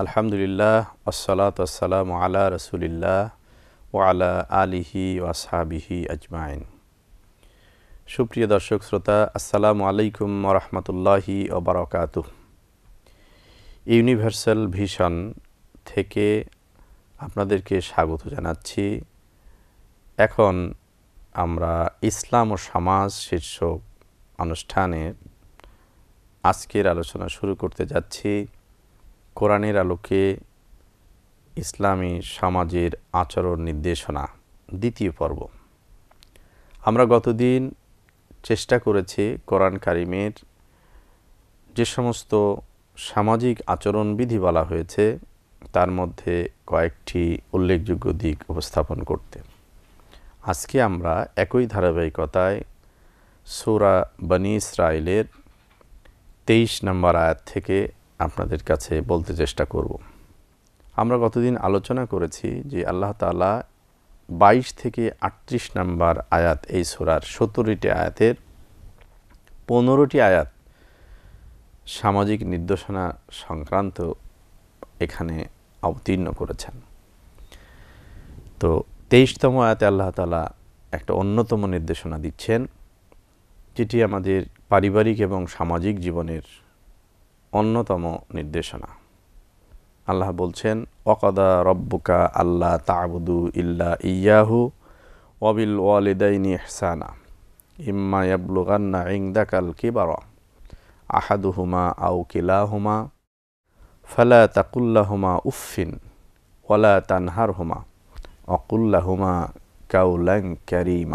আলহামদুলিল্লাহ আসসালাতু ওয়াসসালামু আলা রাসূলিল্লাহ ওয়া আলা আলিহি ওয়া আসহাবিহি আজমাইন। সুপ্রিয় দর্শক শ্রোতা, আসসালামু আলাইকুম ওয়া রাহমাতুল্লাহি ওয়া বারাকাতুহু। ইউনিভার্সাল ভিশন থেকে আপনাদেরকে স্বাগত জানাচ্ছি। এখন আমরা ইসলাম ও সমাজ শীর্ষক অনুষ্ঠানে আজকের আলোচনা শুরু করতে যাচ্ছি। কোরআনের আলোকে ইসলামী সমাজের আচরণ নির্দেশনা দ্বিতীয় পর্ব। আমরা গতদিন চেষ্টা করেছি কোরআন কারিমের যে সমস্ত সামাজিক আচরণবিধি বলা হয়েছে তার মধ্যে কয়েকটি উল্লেখযোগ্য দিক উপস্থাপন করতে। আজকে আমরা একই ধারাবাহিকতায় সূরা বনী ইসরাঈলের 23 নম্বর আয়াত থেকে আপনাদের কাছে বলতে চেষ্টা করব। আমরা গতদিন আলোচনা করেছি যে আল্লাহ তাআলা 22 থেকে 38 নম্বর আয়াত এই সূরার 17টি আয়াতের 15টি আয়াত সামাজিক নির্দেশনা সংক্রান্ত এখানে অবতীর্ণ করেছেন। তো 23তম আয়াতে আল্লাহ তাআলা একটা অন্যতম নির্দেশনা দিচ্ছেন, যেটি আমাদের পারিবারিক এবং সামাজিক জীবনের অন্যতম নির্দেশনা। আল্লাহ বলছেন, ওয়াকাদা রব্বুকা আল্লা তা'বুদু ইল্লা ইয়্যাহু ওয়া বিল ওয়ালিদাইনি ইহসানা ইম্মা ইয়াবলুগান্না ইনদাকাল কিবারা আহাদুহুমা আও কিলাহুমা ফালা তাকুল লাহুমা উফফিন ওয়ালা তানহারহুমা ওয়া কুল লাহুমা কাওলান কারীমা।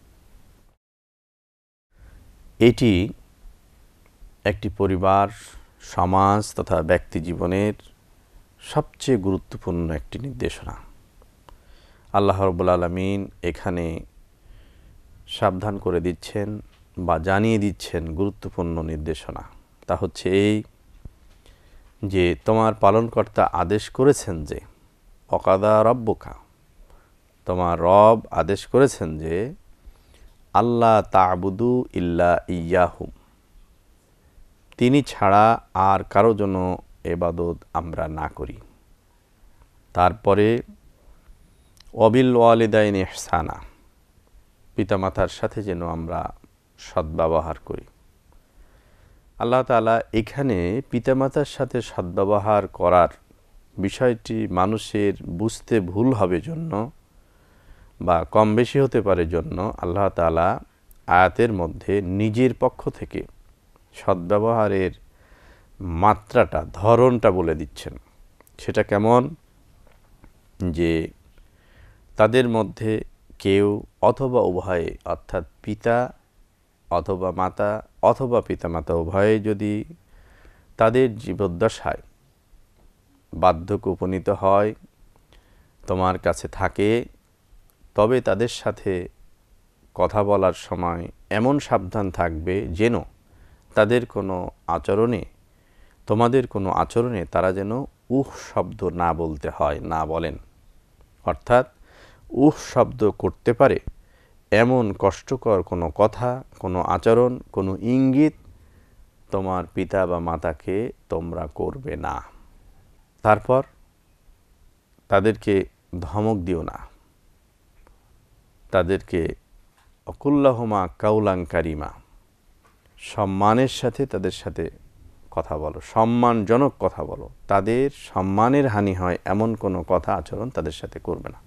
এটি একটি পরিবার, সমাজ তথা ব্যক্তি জীবনের সবচেয়ে গুরুত্বপূর্ণ একটি নির্দেশনা। আল্লাহ রাব্বুল আলামিন এখানে সাবধান করে দিচ্ছেন বা জানিয়ে দিচ্ছেন গুরুত্বপূর্ণ নির্দেশনা। তা হচ্ছে এই যে তোমার পালনকর্তা আদেশ করেছেন যে ওয়াকাদা রব্বুকা, তোমার রব আদেশ করেছেন যে আল্লা তা'বুদু ইল্লা ইয়্যাহু, তিনি ছাড়া আর কারো জন্য ইবাদত আমরা না করি। তারপরে ওয়াবিল ওয়ালিদাইনি ইহসানা, পিতামাতার সাথে যেন আমরা সদ্ব্যবহার করি। আল্লাহ তাআলা এখানে পিতামাতার সাথে সদ্ব্যবহার করার বিষয়টি মানুষের বুঝতে ভুল হবে জন্য বা কম বেশি হতে পারে জন্য আল্লাহ তাআলা আয়াতের মধ্যে নিজের পক্ষ থেকে সদ্ব্যবহারের মাত্রাটা, ধরনটা বলে দিচ্ছেন। সেটা কেমন? যে তাদের মধ্যে কেউ অথবা উভয়ে, অর্থাৎ পিতা অথবা মাতা অথবা পিতামাতা উভয়ে যদি তাদের জীবদ্দশায় বার্ধক্যে উপনীত হয়, তোমার কাছে থাকে, তবে তাদের সাথে কথা বলার সময় এমন সাবধান থাকবে যেন তাদের কোনো আচরণে, তোমাদের কোনো আচরণে তারা যেন উহ শব্দ না বলতে হয়, না বলেন। অর্থাৎ উহ শব্দ করতে পারে এমন কষ্টকর কোনো কথা, কোনো আচরণ, কোনো ইঙ্গিত তোমার পিতা বা মাতাকে তোমরা করবে না। তারপর তাদেরকে ধমক দিও না, তাদেরকে অকুল্লাহুমা কাউলান কারিমা, সম্মানের সাথে তাদের সাথে কথা বলো, সম্মানজনক কথা বলো। তাদের সম্মানের হানি হয় এমন কোনো কথা আচরণ তাদের সাথে করবে না।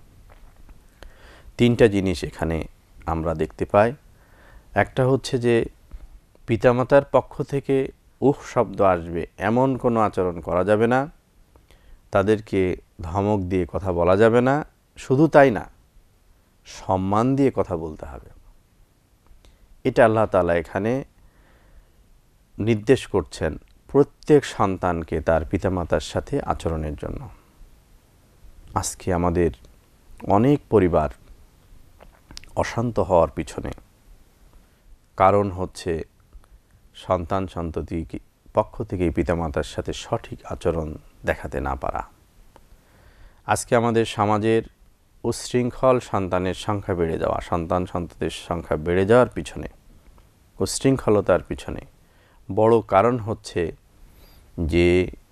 তিনটা জিনিস এখানে আমরা দেখতে পাই। একটা হচ্ছে যে পিতামাতার পক্ষ থেকে উহ শব্দ আসবে এমন কোনো আচরণ করা যাবে না, তাদেরকে ধমক দিয়ে কথা বলা যাবে না। শুধু তাই না, সম্মান দিয়ে কথা বলতে হবে। এটা আল্লাহ তাআলা এখানে নির্দেশ করছেন প্রত্যেক সন্তানকে তার পিতামাতার সাথে আচরণের জন্য। আজকে আমাদের অনেক পরিবার অশান্ত হওয়ার পিছনে কারণ হচ্ছে সন্তান সন্ততি পক্ষ থেকে পিতামাতার সাথে সঠিক আচরণ দেখাতে না পারা। আজকে আমাদের সমাজের উচ্ছৃঙ্খল সন্তানের সংখ্যা বেড়ে যাওয়া, সন্তান সন্ততির সংখ্যা বেড়ে যাওয়ার পিছনে, উচ্ছৃঙ্খলতার পিছনে বড় কারণ হচ্ছে যে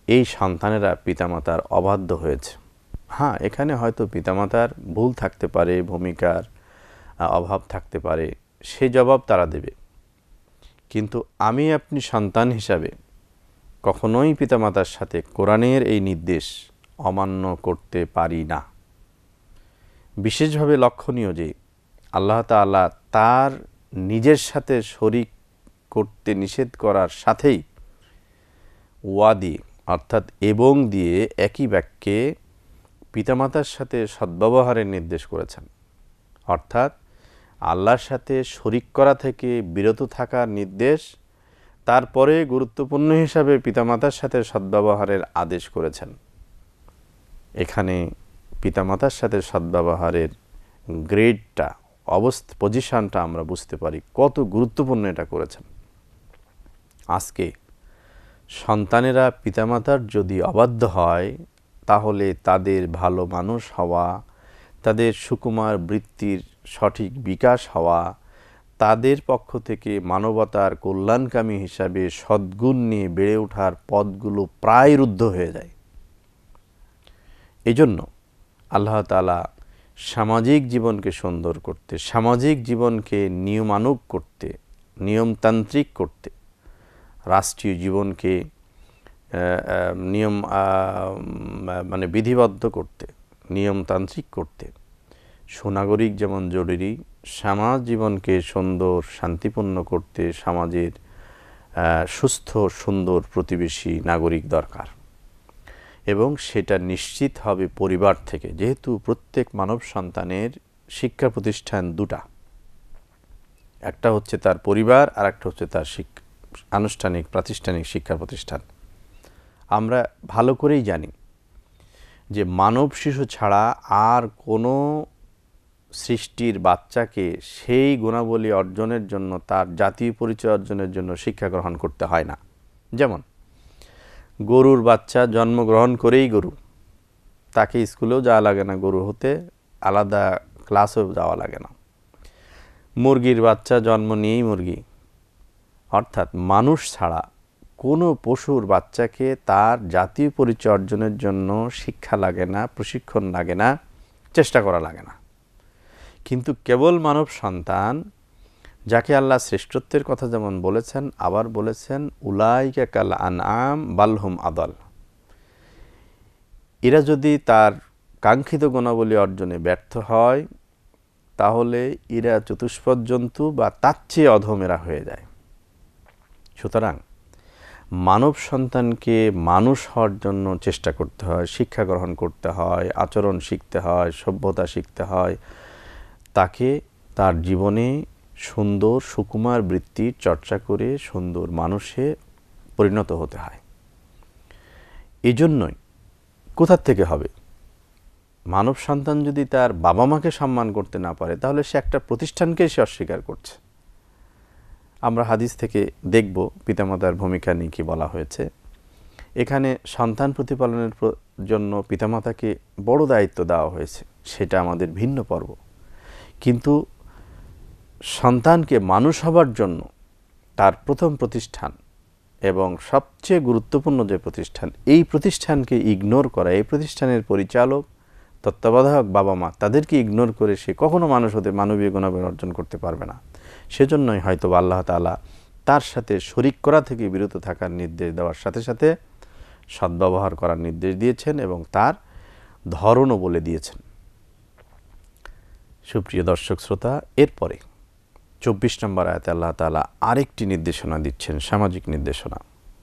এই সন্তানেরা পিতামাতার অবাধ্য হয়েছে। হ্যাঁ, এখানে হয়তো পিতামাতার ভুল থাকতে পারে, ভূমিকার অভাব থাকতে পারে, সে জবাব তারা দেবে। কিন্তু আমি আপনি সন্তান হিসাবে কখনোই পিতামাতার সাথে কোরআনের এই নির্দেশ অমান্য করতে পারি না। বিশেষভাবে লক্ষণীয় যে আল্লাহ তাআলা তার নিজের সাথে শরীক করতে নিষেধ করার সাথেই ওয়াদি অর্থাৎ এবং দিয়ে একই বাক্যে পিতামাতার সাথে সদ্ব্যবহারের নির্দেশ করেছেন। অর্থাৎ আল্লাহর সাথে শরীক করা থেকে বিরত থাকার নির্দেশ, তারপরে গুরুত্বপূর্ণ হিসাবে পিতামাতার সাথে সদ্ব্যবহারের আদেশ করেছেন। এখানে পিতামাতার সাথে সদ্ব্যবহারের গ্রেডটা, পজিশনটা আমরা বুঝতে পারি কত গুরুত্বপূর্ণ এটা করেছেন। আজকে সন্তানেরা পিতামাতার যদি অবাধ্য হয়, তাহলে তাদের ভালো মানুষ হওয়া, তাদের সুকুমার বৃত্তির সঠিক বিকাশ হওয়া, তাদের পক্ষ থেকে মানবতার কল্যাণকামী হিসাবে সদ্গুণ নিয়ে বেড়ে ওঠার পথগুলো প্রায় রুদ্ধ হয়ে যায়। এজন্য আল্লাহ তাআলা সামাজিক জীবনকে সুন্দর করতে, সামাজিক জীবনকে নিয়মানুগ করতে, নিয়মতান্ত্রিক করতে, রাষ্ট্রীয় জীবনকে নিয়ম মানে বিধিবদ্ধ করতে, নিয়মতান্ত্রিক করতে সুনাগরিক যেমন জরুরি, সমাজ জীবনকে সুন্দর শান্তিপূর্ণ করতে সমাজের সুস্থ সুন্দর প্রতিবেশী নাগরিক দরকার। এবং সেটা নিশ্চিত হবে পরিবার থেকে, যেহেতু প্রত্যেক মানব সন্তানের শিক্ষা প্রতিষ্ঠান দুটা, একটা হচ্ছে তার পরিবার আর একটা হচ্ছে তার আনুষ্ঠানিক প্রাতিষ্ঠানিক শিক্ষা প্রতিষ্ঠান। আমরা ভালো করেই জানি যে মানব শিশু ছাড়া আর কোনো সৃষ্টির বাচ্চাকে সেই গুণাবলী অর্জনের জন্য, তার জাতীয় পরিচয় অর্জনের জন্য শিক্ষা গ্রহণ করতে হয় না। যেমন গরুর বাচ্চা জন্মগ্রহণ করেই গরু, তাকে স্কুলেও যাওয়া লাগে না, গরু হতে আলাদা ক্লাসেও যাওয়া লাগে না। মুরগির বাচ্চা জন্ম নিয়েই মুরগি। অর্থাৎ মানুষ ছাড়া কোনো পশুর বাচ্চাকে তার জাতীয় পরিচয় অর্জনের জন্য শিক্ষা লাগে না, প্রশিক্ষণ লাগে না, চেষ্টা করা লাগে না। কিন্তু কেবল মানব সন্তান, যাকে আল্লাহ শ্রেষ্ঠত্বের কথা যেমন বলেছেন, আবার বলেছেন উলাইকা কাল আনআম বালহুম আদাল, এরা যদি তার কাঙ্ক্ষিত গুণাবলী অর্জনে ব্যর্থ হয়, তাহলে এরা চতুষ্পদ জন্তু বা তার চেয়ে অধমেরা হয়ে যায়। সুতরাং মানব সন্তানকে মানুষ হওয়ার জন্য চেষ্টা করতে হয়, শিক্ষা গ্রহণ করতে হয়, আচরণ শিখতে হয়, সভ্যতা শিখতে হয়, তাকে তার জীবনে সুন্দর সুকুমার বৃত্তির চর্চা করে সুন্দর মানুষে পরিণত হতে হয়। এই জন্যই কোথা থেকে হবে? মানব সন্তান যদি তার বাবা মাকে সম্মান করতে না পারে, তাহলে সে একটা প্রতিষ্ঠানকে সে অস্বীকার করছে। আমরা হাদিস থেকে দেখব পিতামাতার ভূমিকা নিয়ে কী বলা হয়েছে। এখানে সন্তান প্রতিপালনের জন্য পিতামাতাকে বড় দায়িত্ব দেওয়া হয়েছে, সেটা আমাদের ভিন্ন পর্ব। কিন্তু সন্তানকে মানুষ হবার জন্য তার প্রথম প্রতিষ্ঠান এবং সবচেয়ে গুরুত্বপূর্ণ যে প্রতিষ্ঠান, এই প্রতিষ্ঠানকে ইগনোর করা, এই প্রতিষ্ঠানের পরিচালক তত্ত্বাবধায়ক বাবা মা, তাদেরকে ইগনোর করে সে কখনো মানুষ হতে, মানবীয় গুণাবলী অর্জন করতে পারবে না। সেজন্যই হয়তো আল্লাহ তাআলা তার সাথে শরীক করা থেকে বিরত থাকার নির্দেশ দেওয়ার সাথে সাথে সদ্ব্যবহার করার নির্দেশ দিয়েছেন এবং তার ধরনও বলে দিয়েছেন। সুপ্রিয় দর্শক শ্রোতা, এরপরে 24 নম্বর আয়াতে আল্লাহ তাআলা আরেকটি নির্দেশনা দিচ্ছেন, সামাজিক নির্দেশনা।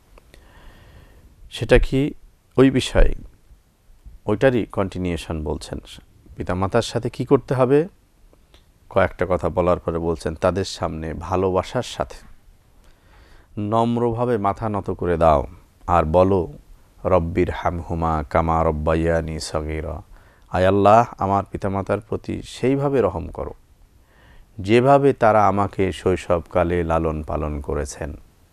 সেটা কি? ওই বিষয়ে ওইটারই কন্টিনিউশন বলছেন। পিতামাতার সাথে কি করতে হবে কয়েকটা কথা বলার পরে বলছেন, তাদের সামনে ভালোবাসার সাথে নম্রভাবে মাথা নত করে দাও আর বলো রব্বির হামহুমা কামা রব্বায়ানি সগীরা, আয় আল্লাহ, আমার পিতামাতার প্রতি সেইভাবে রহম করো যেভাবে তারা আমাকে শৈশবকালে লালন পালন করেছেন।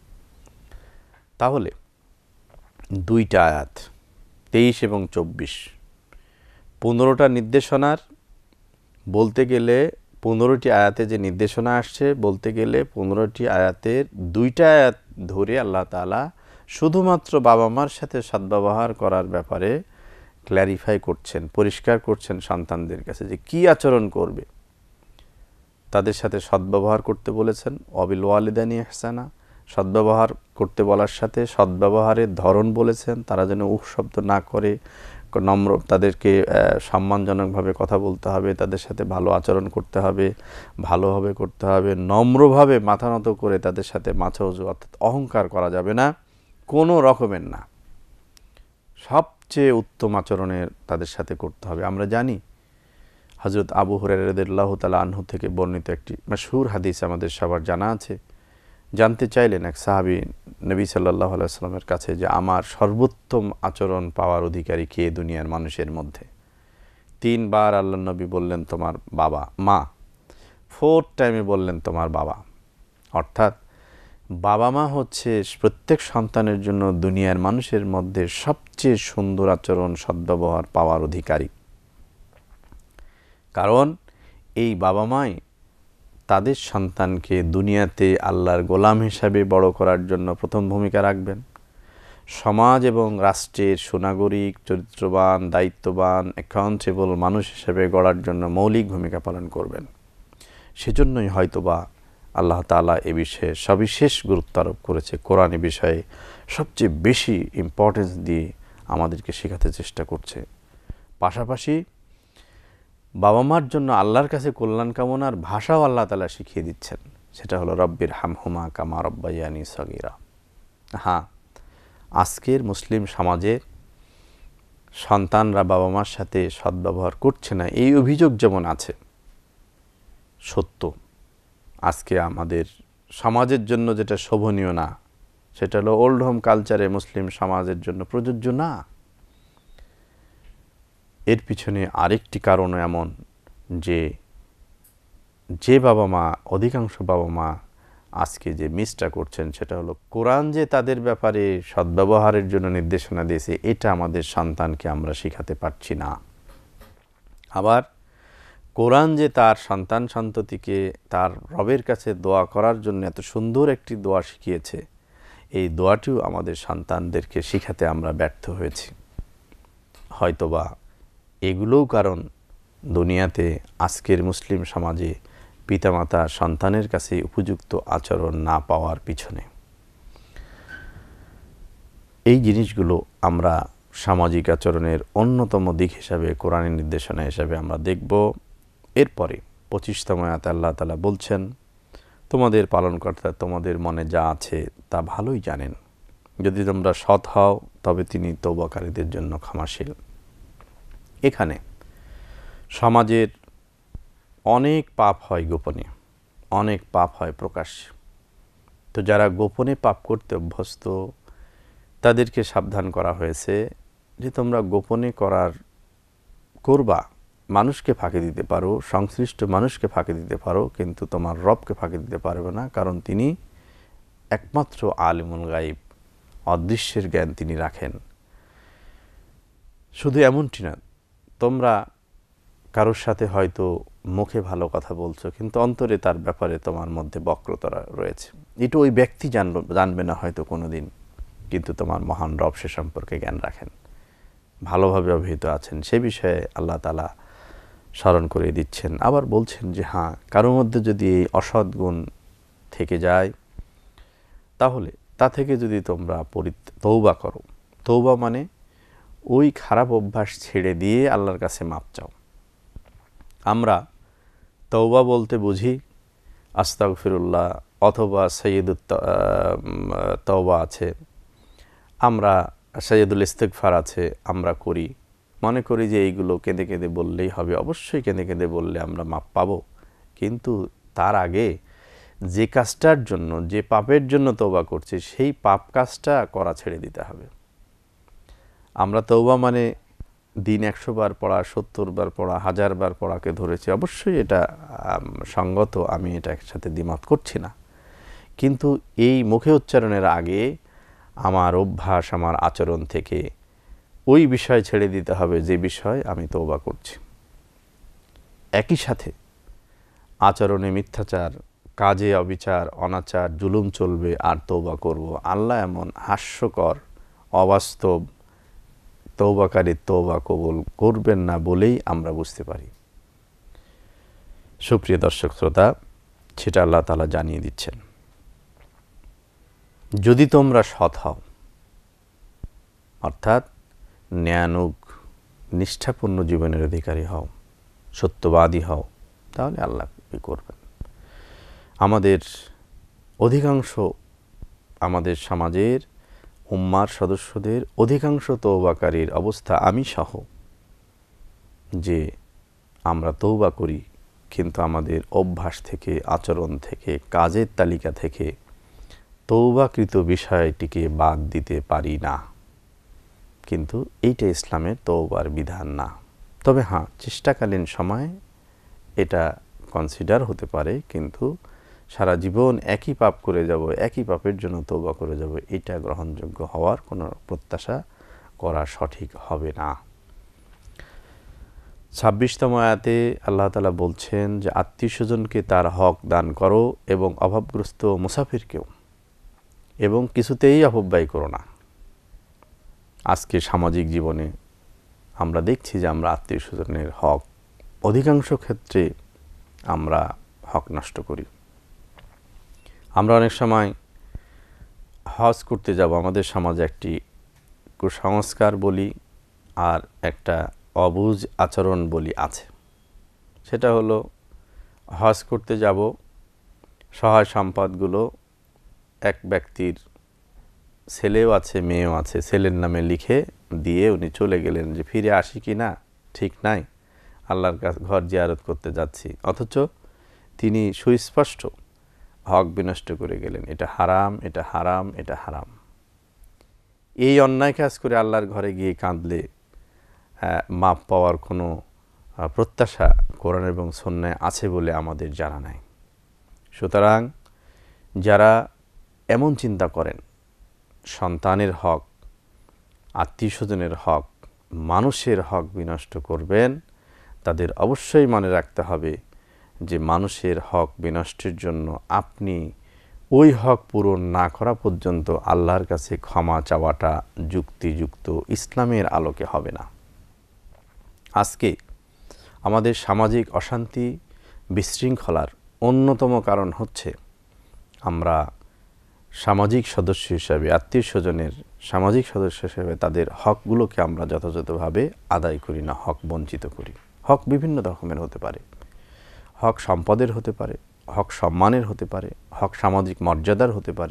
তাহলে দুইটা আয়াত 23 এবং 24, 15টা নির্দেশনার বলতে গেলে 15টি আয়াতে যে নির্দেশনা আসছে, বলতে গেলে 15টি আয়াতের দুইটা আয়াত ধরে আল্লাহ তাআলা শুধুমাত্র বাবা মার সাথে সদ্ব্যবহার করার ব্যাপারে ক্ল্যারিফাই করছেন, পরিষ্কার করছেন সন্তানদের কাছে যে কী আচরণ করবে। তাদের সাথে সদ্ব্যবহার করতে বলেছেন, অবিল ওয়ালিদানি ইহসানা, সদ্ব্যবহার করতে বলার সাথে সদ্ব্যবহারের ধরন বলেছেন, তারা যেন উহ শব্দ না করে, নম্র, তাদেরকে সম্মানজনকভাবে কথা বলতে হবে, তাদের সাথে ভালো আচরণ করতে হবে, ভালোভাবে করতে হবে, নম্রভাবে মাথা নত করে তাদের সাথে মাথা উঁচু, অর্থাৎ অহংকার করা যাবে না, কোনো রকমের না, সবচেয়ে উত্তম আচরণের তাদের সাথে করতে হবে। আমরা জানি হযরত আবু হুরায়রা রাদিয়াল্লাহু তাআলা আনহু থেকে বর্ণিত একটি মাশহুর হাদিস আমাদের সবার জানা আছে। জানতে চাইলেন এক সাহাবী নবী সাল্লাল্লাহু আলাইহি ওয়াসাল্লামের কাছে যে আমার সর্বোত্তম আচরণ পাওয়ার অধিকারী কে দুনিয়ার মানুষের মধ্যে? 3 বার আল্লাহর নবী বললেন তোমার বাবা মা, 4th টাইমে বললেন তোমার বাবা। অর্থাৎ বাবা মা হচ্ছে প্রত্যেক সন্তানের জন্য দুনিয়ার মানুষের মধ্যে সবচেয়ে সুন্দর আচরণ, সদ্ব্যবহার পাওয়ার অধিকারী। কারণ এই বাবা মাই তাদের সন্তানকে দুনিয়াতে আল্লাহর গোলাম হিসাবে বড় করার জন্য প্রথম ভূমিকা রাখবেন, সমাজ এবং রাষ্ট্রের সুনাগরিক, চরিত্রবান, দায়িত্ববান, অ্যাকাউন্টেবল মানুষ হিসেবে গড়ার জন্য মৌলিক ভূমিকা পালন করবেন। সেজন্যই হয়তোবা আল্লাহ তাআলা এ বিষয়ে সবিশেষ গুরুত্ব আরোপ করেছে, কোরআন এ বিষয়ে সবচেয়ে বেশি ইম্পর্টেন্স দিয়ে আমাদেরকে শেখাতে চেষ্টা করছে। পাশাপাশি বাবা মার জন্য আল্লাহর কাছে কল্যাণ কামনার ভাষাও আল্লাহ তাআলা শিখিয়ে দিচ্ছেন, সেটা হলো রব্বির হামহুমা কামা রব্বায়ানি সগীরা। হ্যাঁ, আজকের মুসলিম সমাজে সন্তানরা বাবা মার সাথে সদ্ব্যবহার করছে না, এই অভিযোগ যেমন আছে, সত্য আজকে আমাদের সমাজের জন্য যেটা শোভনীয় না, সেটা হলো ওল্ড হোম কালচারে মুসলিম সমাজের জন্য প্রযোজ্য না। এর পিছনে আরেকটি কারণ এমন যে বাবা মা, অধিকাংশ বাবা মা আজকে যে মিসটা করছেন, সেটা হলো কোরআন যে তাদের ব্যাপারে সদ্ব্যবহারের জন্য নির্দেশনা দিয়েছে, এটা আমাদের সন্তানকে আমরা শেখাতে পারছি না। আবার কোরআন যে তার সন্তান সন্ততিকে তার রবের কাছে দোয়া করার জন্য এত সুন্দর একটি দোয়া শিখিয়েছে, এই দোয়াটিও আমাদের সন্তানদেরকে শেখাতে আমরা ব্যর্থ হয়েছি। হয়তোবা এগুলোও কারণ দুনিয়াতে আজকের মুসলিম সমাজে পিতামাতা সন্তানের কাছে উপযুক্ত আচরণ না পাওয়ার পিছনে। এই জিনিসগুলো আমরা সামাজিক আচরণের অন্যতম দিক হিসাবে, কোরআনের নির্দেশনা হিসাবে আমরা দেখব। এরপরে 25তম আয়াতে আল্লাহ তাআলা বলছেন, তোমাদের পালনকর্তা তোমাদের মনে যা আছে তা ভালোই জানেন, যদি তোমরা সৎ হও তবে তিনি তওবাকারীদের জন্য ক্ষমাশীল। এখানে সমাজের অনেক পাপ হয় গোপনে, অনেক পাপ হয় প্রকাশ্যে। তো যারা গোপনে পাপ করতে অভ্যস্ত তাদেরকে সাবধান করা হয়েছে যে তোমরা গোপনে করবা, মানুষকে ফাঁকি দিতে পারো, সংশ্লিষ্ট মানুষকে ফাঁকি দিতে পারো, কিন্তু তোমার রবকে ফাঁকি দিতে পারবে না, কারণ তিনি একমাত্র আলিমুল গায়ব, অদৃশ্যের জ্ঞান তিনি রাখেন। শুধু এমনটি না, তোমরা কারোর সাথে হয়তো মুখে ভালো কথা বলছো, কিন্তু অন্তরে তার ব্যাপারে তোমার মধ্যে বক্রতা রয়েছে, এটা ওই ব্যক্তি জানবে না হয়তো কোনোদিন, কিন্তু তোমার মহান রব সে সম্পর্কে জ্ঞান রাখেন, ভালোভাবে অভিহিত আছেন, সে বিষয়ে আল্লাহ তাআলা স্মরণ করে দিচ্ছেন। আবার বলছেন যে হ্যাঁ, কারোর মধ্যে যদি এই অসৎ গুণ থেকে যায়, তাহলে তা থেকে যদি তোমরা তওবা করো, তওবা মানে ওই খারাপ অভ্যাস ছেড়ে দিয়ে আল্লাহর কাছে মাপ চাও। আমরা তওবা বলতে বুঝি আস্তাগফিরুল্লাহ অথবা সাইয়্যিদুত তওবা আছে, আমরা সাইয়্যিদুল ইস্তিগফার আছে, আমরা করি, মনে করি যে এইগুলো কেঁদে কেঁদে বললেই হবে। অবশ্যই কেঁদে কেঁদে বললে আমরা মাপ পাবো, কিন্তু তার আগে যে কাজটার জন্য, যে পাপের জন্য তওবা করছি, সেই পাপ কাজটা করা ছেড়ে দিতে হবে। আমরা তওবা মানে দিন 100 বার পড়া, 70 বার পড়া, 1000 বার পড়াকে ধরেছি, অবশ্যই এটা সঙ্গত, আমি এটা একসাথে দ্বিমত করছি না, কিন্তু এই মুখে উচ্চারণের আগে আমার অভ্যাস, আমার আচরণ থেকে ওই বিষয় ছেড়ে দিতে হবে যে বিষয় আমি তওবা করছি। একই সাথে আচরণে মিথ্যাচার, কাজে অবিচার অনাচার জুলুম চলবে আর তওবা করব, আল্লাহ এমন হাস্যকর অবাস্তব তওবাকারীর তওবা কবুল করবেন না বলেই আমরা বুঝতে পারি। সুপ্রিয় দর্শক শ্রোতা, সেটা আল্লাহ তাআলা জানিয়ে দিচ্ছেন, যদি তোমরা সৎ হও, অর্থাৎ ন্যায়ানুগ নিষ্ঠাপূর্ণ জীবনের অধিকারী হও, সত্যবাদী হও, তাহলে আল্লাহ কি করবেন। আমাদের অধিকাংশ, আমাদের সমাজের উম্মার সদস্যদের অধিকাংশ তওবাকারীর অবস্থা আমি সহ, যে আমরা তওবা করি কিন্তু আমাদের অভ্যাস থেকে, আচরণ থেকে, কাজের তালিকা থেকে তওবাকৃত বিষয়টিকে বাদ দিতে পারি না। কিন্তু এইটা ইসলামের তওবার বিধান না। তবে হ্যাঁ, চেষ্টাকালীন সময় এটা কনসিডার হতে পারে, কিন্তু সারা জীবন একই পাপ করে যাব, একই পাপের জন্য তওবা করে যাব, এটা গ্রহণযোগ্য হওয়ার কোনো প্রত্যাশা করা সঠিক হবে না। ২৬তম আয়াতে আল্লাহ তাআলা বলছেন যে আত্মীয়স্বজনকে তার হক দান করো এবং অভাবগ্রস্ত মুসাফিরকেও, এবং কিছুতেই অপব্যয় করো না। আজকে সামাজিক জীবনে আমরা দেখছি যে আমরা আত্মীয়স্বজনের হক অধিকাংশ ক্ষেত্রে আমরা হক নষ্ট করি। আমরা অনেক সময় হজ করতে যাব, আমাদের সমাজে একটি কুসংস্কার বলি আর একটা অবুঝ আচরণ বলি আছে। সেটা হলো, হজ করতে যাব, সহায় সম্পদগুলো এক ব্যক্তির ছেলেও আছে মেয়েও আছে, ছেলের নামে লিখে দিয়ে উনি চলে গেলেন, যে ফিরে আসি কি না ঠিক নাই, আল্লাহর কাছে ঘর জিয়ারত করতে যাচ্ছি, অথচ তিনি সুস্পষ্ট হক বিনষ্ট করে গেলেন। এটা হারাম, এটা হারাম, এটা হারাম। এই অন্যায় কাজ করে আল্লাহর ঘরে গিয়ে কাঁদলে মাপ পাওয়ার কোনো প্রত্যাশা কোরআন এবং সুন্নায় আছে বলে আমাদের জানা নাই। সুতরাং যারা এমন চিন্তা করেন, সন্তানের হক, আত্মীয়স্বজনের হক, মানুষের হক বিনষ্ট করবেন, তাদের অবশ্যই মনে রাখতে হবে যে মানুষের হক বিনষ্টের জন্য আপনি ওই হক পূরণ না করা পর্যন্ত আল্লাহর কাছে ক্ষমা চাওয়াটা যুক্তিযুক্ত ইসলামের আলোকে হবে না। আজকে আমাদের সামাজিক অশান্তি, বিশৃঙ্খলার অন্যতম কারণ হচ্ছে আমরা সামাজিক সদস্য হিসাবে, আত্মীয়স্বজনের সামাজিক সদস্য হিসেবে তাদের হকগুলোকে আমরা যথাযথভাবে আদায় করি না, হক বঞ্চিত করি। হক বিভিন্ন রকমের হতে পারে, হক সম্পদের হতে পারে, হক সম্মানের হতে পারে, হক সামাজিক মর্যাদার হতে পারে,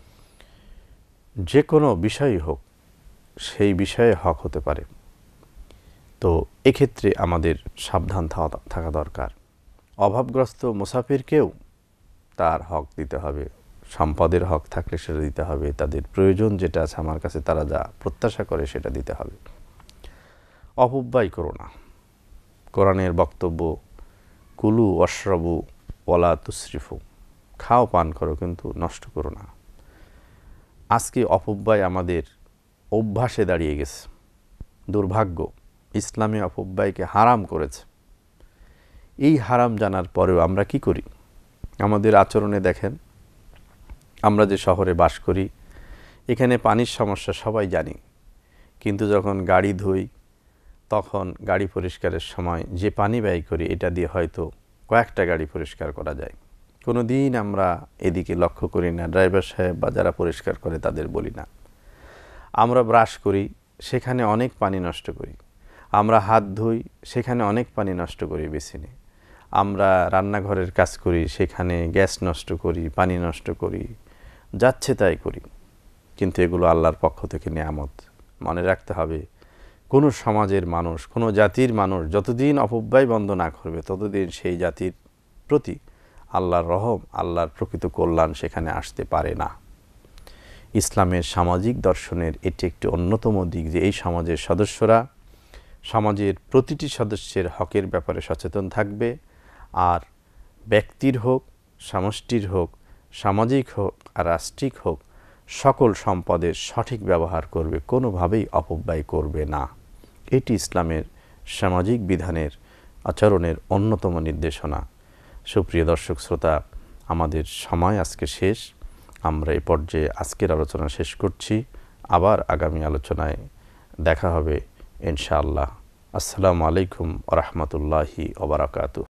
যে কোনো বিষয়ই হোক সেই বিষয়ে হক হতে পারে। তো এক্ষেত্রে আমাদের সাবধান থাকা দরকার। অভাবগ্রস্ত মুসাফিরকেও তার হক দিতে হবে, সম্পদের হক থাকলে সেটা দিতে হবে, তাদের প্রয়োজন যেটা আছে আমার কাছে তারা যা প্রত্যাশা করে সেটা দিতে হবে। অপব্যয় করো না। কোরআনের বক্তব্য, কুলু ওয়াশরাবু ওয়ালা তুসরিফু, খাও পান করো কিন্তু নষ্ট করো না। আজকে অপব্যয় আমাদের অভ্যাসে দাঁড়িয়ে গেছে। দুর্ভাগ্য, ইসলামে অপব্যয়কে হারাম করেছে। এই হারাম জানার পরেও আমরা কি করি? আমাদের আচরণে দেখেন, আমরা যে শহরে বাস করি এখানে পানির সমস্যা সবাই জানি, কিন্তু যখন গাড়ি ধুই তখন গাড়ি পরিষ্কারের সময় যে পানি ব্যয় করি এটা দিয়ে হয়তো কয়েকটা গাড়ি পরিষ্কার করা যায়। কোনো দিন আমরা এদিকে লক্ষ্য করি না, ড্রাইভার সাহেব বা যারা পরিষ্কার করে তাদের বলি না। আমরা ব্রাশ করি, সেখানে অনেক পানি নষ্ট করি। আমরা হাত ধুই, সেখানে অনেক পানি নষ্ট করি বেসিনে। আমরা রান্নাঘরের কাজ করি, সেখানে গ্যাস নষ্ট করি, পানি নষ্ট করি, যাচ্ছে তাই করি। কিন্তু এগুলো আল্লাহর পক্ষ থেকে নেয়ামত। মনে রাখতে হবে, কোনো সমাজের মানুষ, কোনো জাতির মানুষ যতদিন অপব্যয় বন্ধ না করবে ততদিন সেই জাতির প্রতি আল্লাহর রহম, আল্লাহর প্রকৃত কল্যাণ সেখানে আসতে পারে না। ইসলামের সামাজিক দর্শনের এটি একটি অন্যতম দিক যে এই সমাজের সদস্যরা সমাজের প্রতিটি সদস্যের হকের ব্যাপারে সচেতন থাকবে, আর ব্যক্তির হোক, সমষ্টির হোক, সামাজিক হোক আর রাষ্ট্রিক হোক, সকল সম্পদের সঠিক ব্যবহার করবে, কোনোভাবেই অপব্যয় করবে না। এটি ইসলামের সামাজিক বিধানের আচরণের অন্যতম নির্দেশনা। সুপ্রিয় দর্শক শ্রোতা, আমাদের সময় আজকে শেষ। আমরা এই পর্যায়ে আজকের আলোচনা শেষ করছি। আবার আগামী আলোচনায় দেখা হবে ইনশাআল্লাহ। আসসালামু আলাইকুম ওয়া রাহমাতুল্লাহি ওয়া বারাকাতুহু।